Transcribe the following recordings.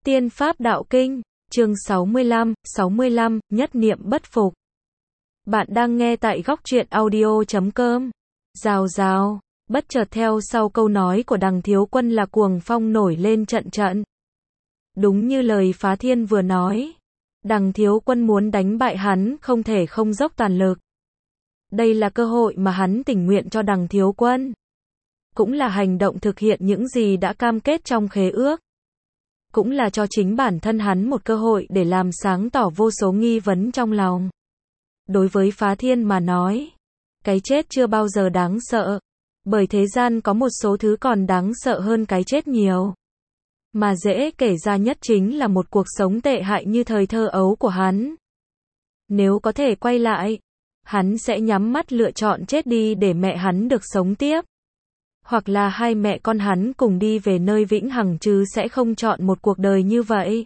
Tiên Pháp Đạo Kinh, chương 65, nhất niệm bất phục. Bạn đang nghe tại góc truyện audio.com. Rào rào, bất chợt theo sau câu nói của Đằng Thiếu Quân là cuồng phong nổi lên trận trận. Đúng như lời Phá Thiên vừa nói, Đằng Thiếu Quân muốn đánh bại hắn không thể không dốc toàn lực. Đây là cơ hội mà hắn tình nguyện cho Đằng Thiếu Quân. Cũng là hành động thực hiện những gì đã cam kết trong khế ước. Cũng là cho chính bản thân hắn một cơ hội để làm sáng tỏ vô số nghi vấn trong lòng. Đối với Phá Thiên mà nói, cái chết chưa bao giờ đáng sợ, bởi thế gian có một số thứ còn đáng sợ hơn cái chết nhiều. Mà dễ kể ra nhất chính là một cuộc sống tệ hại như thời thơ ấu của hắn. Nếu có thể quay lại, hắn sẽ nhắm mắt lựa chọn chết đi để mẹ hắn được sống tiếp. Hoặc là hai mẹ con hắn cùng đi về nơi vĩnh hằng chứ sẽ không chọn một cuộc đời như vậy.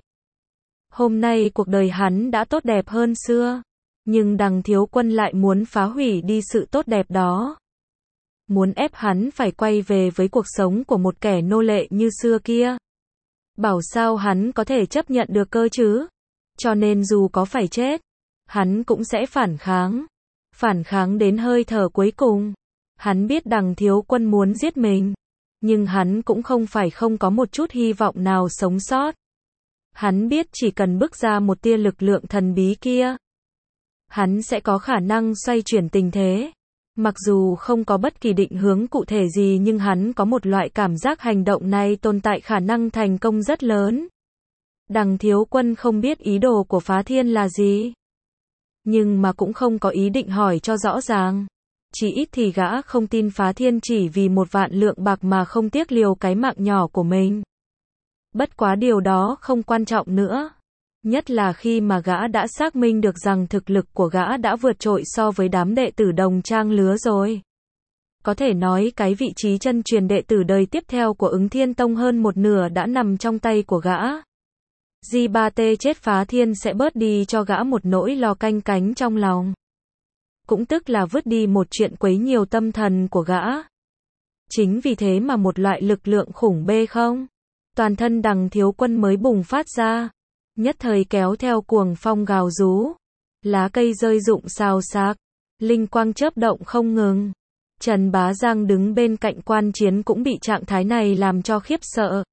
Hôm nay cuộc đời hắn đã tốt đẹp hơn xưa, nhưng Đằng Thiếu Quân lại muốn phá hủy đi sự tốt đẹp đó. Muốn ép hắn phải quay về với cuộc sống của một kẻ nô lệ như xưa kia. Bảo sao hắn có thể chấp nhận được cơ chứ? Cho nên dù có phải chết, hắn cũng sẽ phản kháng. Phản kháng đến hơi thở cuối cùng. Hắn biết Đằng Thiếu Quân muốn giết mình, nhưng hắn cũng không phải không có một chút hy vọng nào sống sót. Hắn biết chỉ cần bước ra một tia lực lượng thần bí kia, hắn sẽ có khả năng xoay chuyển tình thế. Mặc dù không có bất kỳ định hướng cụ thể gì nhưng hắn có một loại cảm giác hành động này tồn tại khả năng thành công rất lớn. Đằng Thiếu Quân không biết ý đồ của Phá Thiên là gì, nhưng mà cũng không có ý định hỏi cho rõ ràng. Chỉ ít thì gã không tin Phá Thiên chỉ vì 1.000.000 lượng bạc mà không tiếc liều cái mạng nhỏ của mình. Bất quá điều đó không quan trọng nữa. Nhất là khi mà gã đã xác minh được rằng thực lực của gã đã vượt trội so với đám đệ tử đồng trang lứa rồi. Có thể nói cái vị trí chân truyền đệ tử đời tiếp theo của Ứng Thiên Tông hơn một nửa đã nằm trong tay của gã. G3T chết Phá Thiên sẽ bớt đi cho gã một nỗi lo canh cánh trong lòng. Cũng tức là vứt đi một chuyện quấy nhiều tâm thần của gã. Chính vì thế mà một loại lực lượng khủng bê không. Toàn thân Đằng Thiếu Quân mới bùng phát ra. Nhất thời kéo theo cuồng phong gào rú. Lá cây rơi rụng xào xạc. Linh quang chớp động không ngừng. Trần Bá Giang đứng bên cạnh quan chiến cũng bị trạng thái này làm cho khiếp sợ.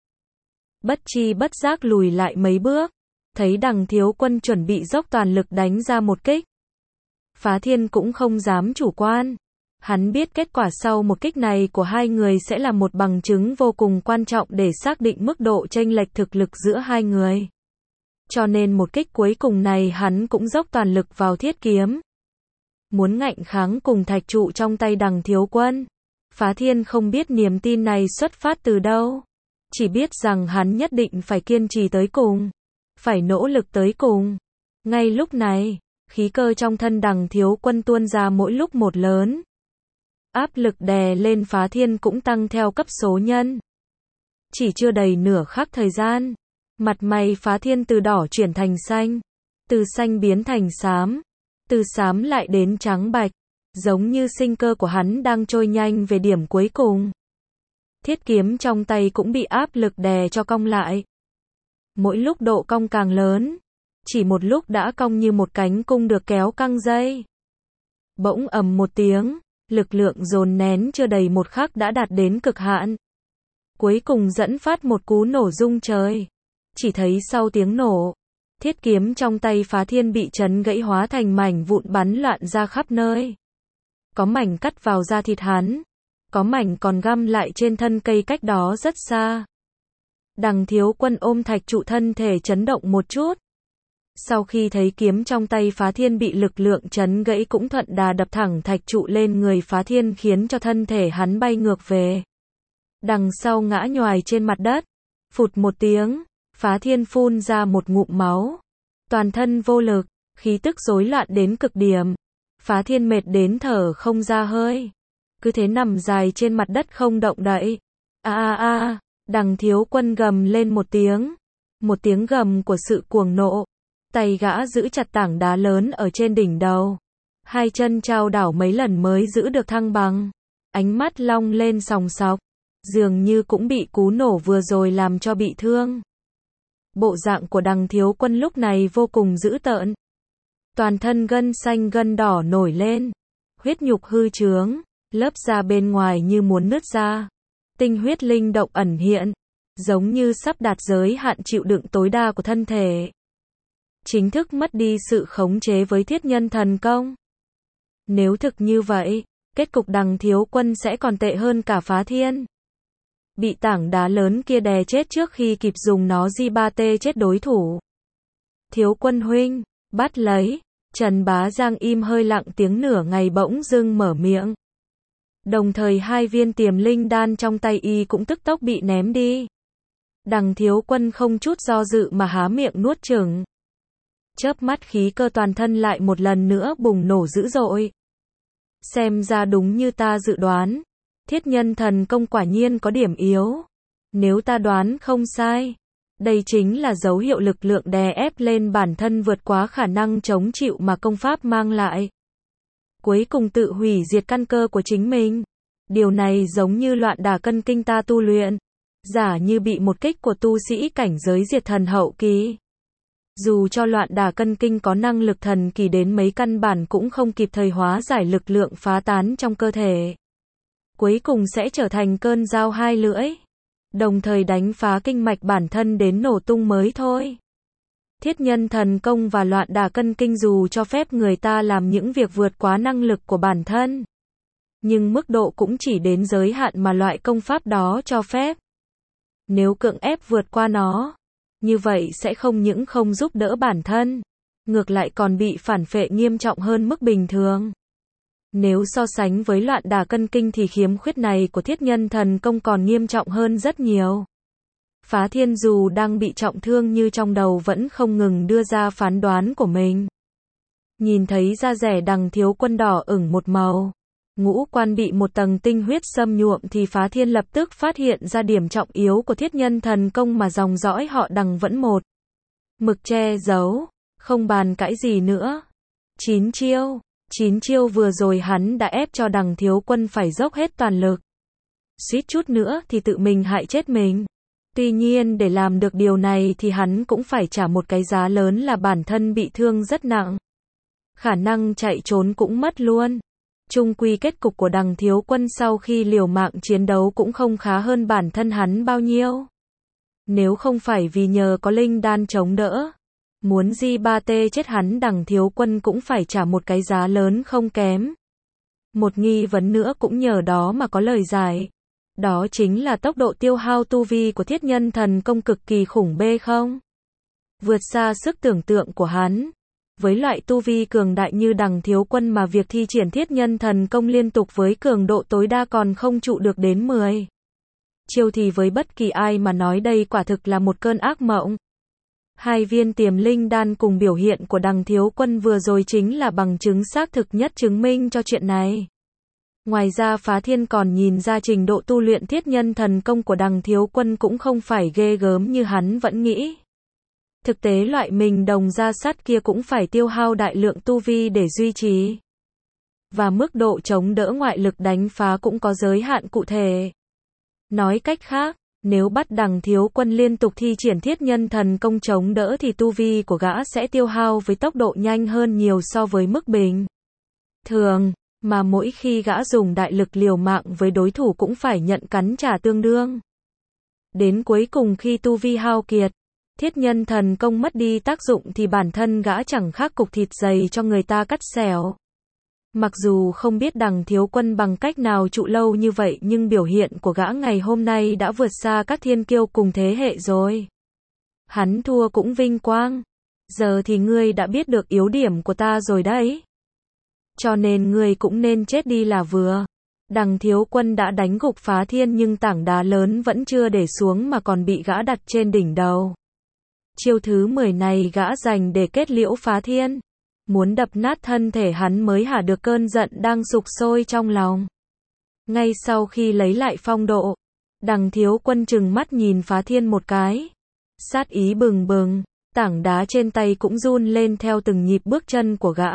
Bất chi bất giác lùi lại mấy bước. Thấy Đằng Thiếu Quân chuẩn bị dốc toàn lực đánh ra một kích. Phá Thiên cũng không dám chủ quan. Hắn biết kết quả sau một kích này của hai người sẽ là một bằng chứng vô cùng quan trọng để xác định mức độ chênh lệch thực lực giữa hai người. Cho nên một kích cuối cùng này hắn cũng dốc toàn lực vào thiết kiếm. Muốn ngạnh kháng cùng thạch trụ trong tay Đằng Thiếu Quân. Phá Thiên không biết niềm tin này xuất phát từ đâu. Chỉ biết rằng hắn nhất định phải kiên trì tới cùng. Phải nỗ lực tới cùng. Ngay lúc này, khí cơ trong thân Đằng Thiếu Quân tuôn ra mỗi lúc một lớn. Áp lực đè lên Phá Thiên cũng tăng theo cấp số nhân. Chỉ chưa đầy nửa khắc thời gian, mặt mày Phá Thiên từ đỏ chuyển thành xanh, từ xanh biến thành xám, từ xám lại đến trắng bạch, giống như sinh cơ của hắn đang trôi nhanh về điểm cuối cùng. Thiết kiếm trong tay cũng bị áp lực đè cho cong lại. Mỗi lúc độ cong càng lớn. Chỉ một lúc đã cong như một cánh cung được kéo căng dây. Bỗng ầm một tiếng, lực lượng dồn nén chưa đầy một khắc đã đạt đến cực hạn. Cuối cùng dẫn phát một cú nổ rung trời. Chỉ thấy sau tiếng nổ, thiết kiếm trong tay Phá Thiên bị chấn gãy hóa thành mảnh vụn bắn loạn ra khắp nơi. Có mảnh cắt vào da thịt hắn, có mảnh còn găm lại trên thân cây cách đó rất xa. Đằng Thiếu Quân ôm thạch trụ thân thể chấn động một chút. Sau khi thấy kiếm trong tay Phá Thiên bị lực lượng chấn gãy cũng thuận đà đập thẳng thạch trụ lên người Phá Thiên khiến cho thân thể hắn bay ngược về. Đằng sau ngã nhoài trên mặt đất. Phụt một tiếng, Phá Thiên phun ra một ngụm máu. Toàn thân vô lực, khí tức rối loạn đến cực điểm. Phá Thiên mệt đến thở không ra hơi. Cứ thế nằm dài trên mặt đất không động đậy. Đằng Thiếu Quân gầm lên một tiếng. Một tiếng gầm của sự cuồng nộ. Tay gã giữ chặt tảng đá lớn ở trên đỉnh đầu. Hai chân chao đảo mấy lần mới giữ được thăng bằng. Ánh mắt long lên sòng sọc. Dường như cũng bị cú nổ vừa rồi làm cho bị thương. Bộ dạng của Đằng Thiếu Quân lúc này vô cùng dữ tợn. Toàn thân gân xanh gân đỏ nổi lên. Huyết nhục hư trướng, lớp da bên ngoài như muốn nứt ra. Tinh huyết linh động ẩn hiện, giống như sắp đạt giới hạn chịu đựng tối đa của thân thể. Chính thức mất đi sự khống chế với thiết nhân thần công. Nếu thực như vậy, kết cục Đằng Thiếu Quân sẽ còn tệ hơn cả Phá Thiên. Bị tảng đá lớn kia đè chết trước khi kịp dùng nó di ba tê chết đối thủ. Thiếu Quân huynh, bắt lấy. Trần Bá Giang im hơi lặng tiếng nửa ngày bỗng dưng mở miệng. Đồng thời 2 viên tiềm linh đan trong tay y cũng tức tốc bị ném đi. Đằng Thiếu Quân không chút do dự mà há miệng nuốt chửng. Chớp mắt khí cơ toàn thân lại một lần nữa bùng nổ dữ dội. Xem ra đúng như ta dự đoán. Thiết nhân thần công quả nhiên có điểm yếu. Nếu ta đoán không sai, đây chính là dấu hiệu lực lượng đè ép lên bản thân vượt quá khả năng chống chịu mà công pháp mang lại. Cuối cùng tự hủy diệt căn cơ của chính mình. Điều này giống như loạn đả cân kinh ta tu luyện. Giả như bị một kích của tu sĩ cảnh giới diệt thần hậu kỳ. Dù cho loạn đả cân kinh có năng lực thần kỳ đến mấy căn bản cũng không kịp thời hóa giải lực lượng phá tán trong cơ thể. Cuối cùng sẽ trở thành cơn dao hai lưỡi. Đồng thời đánh phá kinh mạch bản thân đến nổ tung mới thôi. Thiết nhân thần công và loạn đả cân kinh dù cho phép người ta làm những việc vượt quá năng lực của bản thân. Nhưng mức độ cũng chỉ đến giới hạn mà loại công pháp đó cho phép. Nếu cưỡng ép vượt qua nó, như vậy sẽ không những không giúp đỡ bản thân, ngược lại còn bị phản phệ nghiêm trọng hơn mức bình thường. Nếu so sánh với loạn đả cân kinh thì khiếm khuyết này của thiết nhân thần công còn nghiêm trọng hơn rất nhiều. Phá Thiên dù đang bị trọng thương như trong đầu vẫn không ngừng đưa ra phán đoán của mình. Nhìn thấy da rẻ Đằng Thiếu Quân đỏ ửng một màu, ngũ quan bị một tầng tinh huyết xâm nhuộm thì Phá Thiên lập tức phát hiện ra điểm trọng yếu của thiết nhân thần công mà dòng dõi họ Đằng vẫn một mực che giấu, không bàn cãi gì nữa. 9 chiêu vừa rồi hắn đã ép cho Đằng Thiếu Quân phải dốc hết toàn lực. Suýt chút nữa thì tự mình hại chết mình. Tuy nhiên để làm được điều này thì hắn cũng phải trả một cái giá lớn là bản thân bị thương rất nặng. Khả năng chạy trốn cũng mất luôn. Chung quy kết cục của Đằng Thiếu Quân sau khi liều mạng chiến đấu cũng không khá hơn bản thân hắn bao nhiêu. Nếu không phải vì nhờ có linh đan chống đỡ, muốn di ba tê chết hắn Đằng Thiếu Quân cũng phải trả một cái giá lớn không kém. Một nghi vấn nữa cũng nhờ đó mà có lời giải. Đó chính là tốc độ tiêu hao tu vi của thiết nhân thần công cực kỳ khủng bê không? Vượt xa sức tưởng tượng của hắn. Với loại tu vi cường đại như Đằng Thiếu Quân mà việc thi triển thiết nhân thần công liên tục với cường độ tối đa còn không trụ được đến 10 chiêu thì với bất kỳ ai mà nói đây quả thực là một cơn ác mộng. 2 viên tiềm linh đan cùng biểu hiện của Đằng Thiếu Quân vừa rồi chính là bằng chứng xác thực nhất chứng minh cho chuyện này. Ngoài ra Phá Thiên còn nhìn ra trình độ tu luyện thiết nhân thần công của Đằng Thiếu Quân cũng không phải ghê gớm như hắn vẫn nghĩ. Thực tế loại mình đồng ra sắt kia cũng phải tiêu hao đại lượng tu vi để duy trì. Và mức độ chống đỡ ngoại lực đánh phá cũng có giới hạn cụ thể. Nói cách khác, nếu bắt Đằng Thiếu Quân liên tục thi triển thiết nhân thần công chống đỡ thì tu vi của gã sẽ tiêu hao với tốc độ nhanh hơn nhiều so với mức bình thường. Mà mỗi khi gã dùng đại lực liều mạng với đối thủ cũng phải nhận cắn trả tương đương. Đến cuối cùng khi tu vi hao kiệt, thiết nhân thần công mất đi tác dụng thì bản thân gã chẳng khác cục thịt dày cho người ta cắt xẻo. Mặc dù không biết Đằng Thiếu Quân bằng cách nào trụ lâu như vậy nhưng biểu hiện của gã ngày hôm nay đã vượt xa các thiên kiêu cùng thế hệ rồi. Hắn thua cũng vinh quang. Giờ thì ngươi đã biết được yếu điểm của ta rồi đấy. Cho nên ngươi cũng nên chết đi là vừa. Đằng Thiếu Quân đã đánh gục Phá Thiên nhưng tảng đá lớn vẫn chưa để xuống mà còn bị gã đặt trên đỉnh đầu. Chiêu thứ 10 này gã dành để kết liễu Phá Thiên. Muốn đập nát thân thể hắn mới hả được cơn giận đang sục sôi trong lòng. Ngay sau khi lấy lại phong độ, Đằng Thiếu Quân trừng mắt nhìn Phá Thiên một cái. Sát ý bừng bừng, tảng đá trên tay cũng run lên theo từng nhịp bước chân của gã.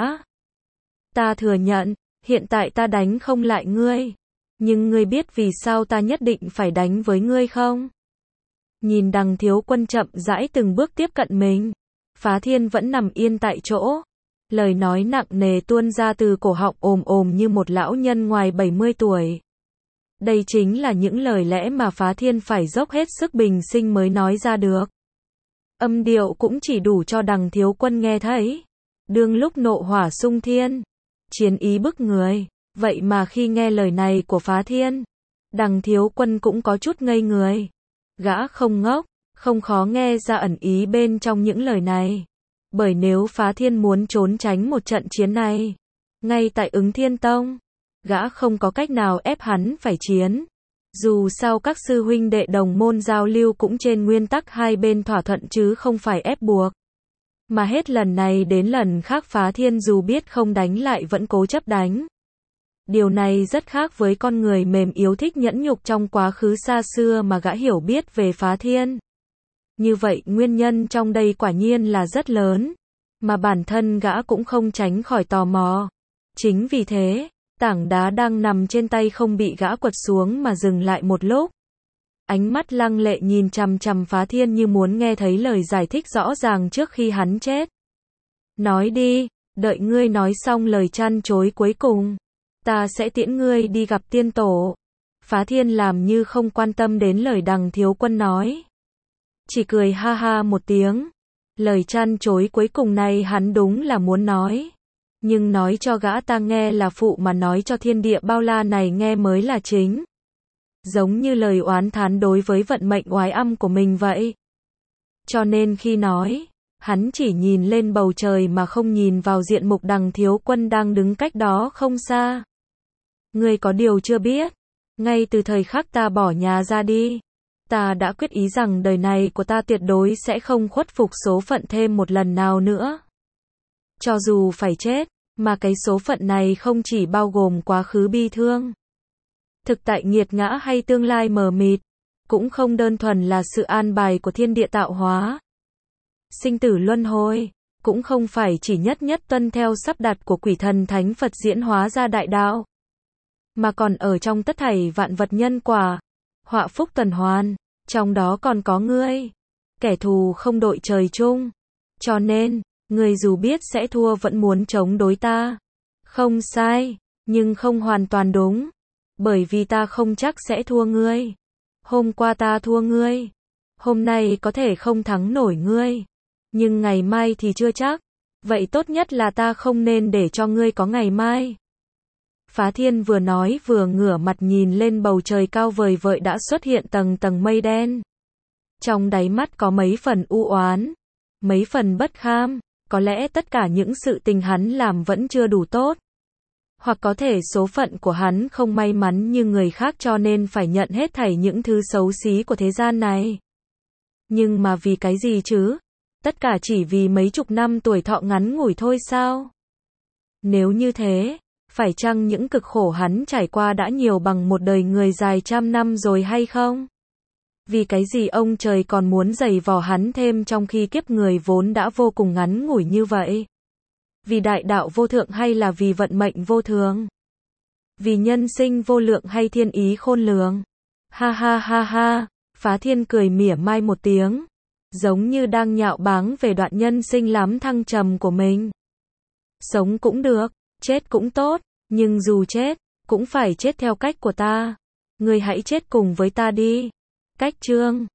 Ta thừa nhận, hiện tại ta đánh không lại ngươi. Nhưng ngươi biết vì sao ta nhất định phải đánh với ngươi không? Nhìn Đằng Thiếu Quân chậm rãi từng bước tiếp cận mình, Phá Thiên vẫn nằm yên tại chỗ. Lời nói nặng nề tuôn ra từ cổ họng ồm như một lão nhân ngoài 70 tuổi. Đây chính là những lời lẽ mà Phá Thiên phải dốc hết sức bình sinh mới nói ra được. Âm điệu cũng chỉ đủ cho Đằng Thiếu Quân nghe thấy. Đương lúc nộ hỏa sung thiên, chiến ý bức người. Vậy mà khi nghe lời này của Phá Thiên, Đằng Thiếu Quân cũng có chút ngây người. Gã không ngốc, không khó nghe ra ẩn ý bên trong những lời này. Bởi nếu Phá Thiên muốn trốn tránh một trận chiến này, ngay tại Ứng Thiên Tông, gã không có cách nào ép hắn phải chiến. Dù sao các sư huynh đệ đồng môn giao lưu cũng trên nguyên tắc hai bên thỏa thuận chứ không phải ép buộc. Mà hết lần này đến lần khác Phá Thiên dù biết không đánh lại vẫn cố chấp đánh. Điều này rất khác với con người mềm yếu thích nhẫn nhục trong quá khứ xa xưa mà gã hiểu biết về Phá Thiên. Như vậy nguyên nhân trong đây quả nhiên là rất lớn, mà bản thân gã cũng không tránh khỏi tò mò. Chính vì thế, tảng đá đang nằm trên tay không bị gã quật xuống mà dừng lại một lúc. Ánh mắt lăng lệ nhìn chằm chằm Phá Thiên như muốn nghe thấy lời giải thích rõ ràng trước khi hắn chết. Nói đi, đợi ngươi nói xong lời chăn chối cuối cùng, ta sẽ tiễn ngươi đi gặp tiên tổ. Phá Thiên làm như không quan tâm đến lời Đằng Thiếu Quân nói. Chỉ cười ha ha một tiếng. Lời chăn chối cuối cùng này hắn đúng là muốn nói. Nhưng nói cho gã ta nghe là phụ mà nói cho thiên địa bao la này nghe mới là chính. Giống như lời oán thán đối với vận mệnh oái âm của mình vậy. Cho nên khi nói, hắn chỉ nhìn lên bầu trời mà không nhìn vào diện mục Đằng Thiếu Quân đang đứng cách đó không xa. Ngươi có điều chưa biết, ngay từ thời khắc ta bỏ nhà ra đi, ta đã quyết ý rằng đời này của ta tuyệt đối sẽ không khuất phục số phận thêm một lần nào nữa. Cho dù phải chết, mà cái số phận này không chỉ bao gồm quá khứ bi thương, thực tại nghiệt ngã hay tương lai mờ mịt, cũng không đơn thuần là sự an bài của thiên địa tạo hóa. Sinh tử luân hồi, cũng không phải chỉ nhất tuân theo sắp đặt của quỷ thần thánh Phật diễn hóa ra đại đạo, mà còn ở trong tất thảy vạn vật nhân quả, họa phúc tuần hoàn, trong đó còn có ngươi. Kẻ thù không đội trời chung. Cho nên, ngươi dù biết sẽ thua vẫn muốn chống đối ta. Không sai, nhưng không hoàn toàn đúng. Bởi vì ta không chắc sẽ thua ngươi. Hôm qua ta thua ngươi. Hôm nay có thể không thắng nổi ngươi. Nhưng ngày mai thì chưa chắc. Vậy tốt nhất là ta không nên để cho ngươi có ngày mai. Phá Thiên vừa nói vừa ngửa mặt nhìn lên bầu trời cao vời vợi đã xuất hiện tầng tầng mây đen. Trong đáy mắt có mấy phần u oán, mấy phần bất kham, có lẽ tất cả những sự tình hắn làm vẫn chưa đủ tốt. Hoặc có thể số phận của hắn không may mắn như người khác cho nên phải nhận hết thảy những thứ xấu xí của thế gian này. Nhưng mà vì cái gì chứ? Tất cả chỉ vì mấy chục năm tuổi thọ ngắn ngủi thôi sao? Nếu như thế, phải chăng những cực khổ hắn trải qua đã nhiều bằng một đời người dài trăm năm rồi hay không? Vì cái gì ông trời còn muốn giày vò hắn thêm trong khi kiếp người vốn đã vô cùng ngắn ngủi như vậy? Vì đại đạo vô thượng hay là vì vận mệnh vô thường? Vì nhân sinh vô lượng hay thiên ý khôn lường? Ha ha ha ha, Phá Thiên cười mỉa mai một tiếng, giống như đang nhạo báng về đoạn nhân sinh lắm thăng trầm của mình. Sống cũng được, chết cũng tốt, nhưng dù chết, cũng phải chết theo cách của ta. Ngươi hãy chết cùng với ta đi. Cách chương